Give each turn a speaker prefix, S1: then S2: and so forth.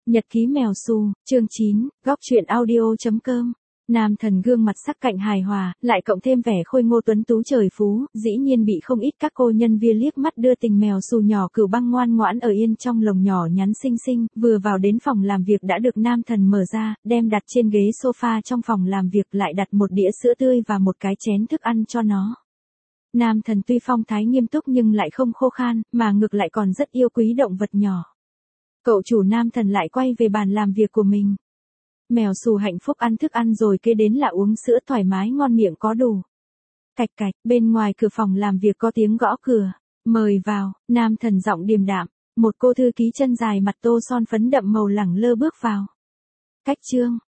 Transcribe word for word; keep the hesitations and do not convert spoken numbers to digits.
S1: Nhật ký mèo Su, chương chín, góc truyện audio.com. Nam thần gương mặt sắc cạnh hài hòa, lại cộng thêm vẻ khôi ngô tuấn tú trời phú, dĩ nhiên bị không ít các cô nhân viên liếc mắt đưa tình. Mèo Su nhỏ Cửu Băng ngoan ngoãn ở yên trong lồng nhỏ nhắn xinh xinh, vừa vào đến phòng làm việc đã được nam thần mở ra, đem đặt trên ghế sofa trong phòng làm việc, lại đặt một đĩa sữa tươi và một cái chén thức ăn cho nó. Nam thần tuy phong thái nghiêm túc nhưng lại không khô khan, mà ngược lại còn rất yêu quý động vật nhỏ. Cậu chủ nam thần lại quay về bàn làm việc của mình. Mèo Su hạnh phúc ăn thức ăn rồi kế đến là uống sữa thoải mái ngon miệng có đủ. Cạch cạch, bên ngoài cửa phòng làm việc có tiếng gõ cửa. Mời vào, nam thần giọng điềm đạm. Một cô thư ký chân dài mặt tô son phấn đậm màu lẳng lơ bước vào. Cách trương,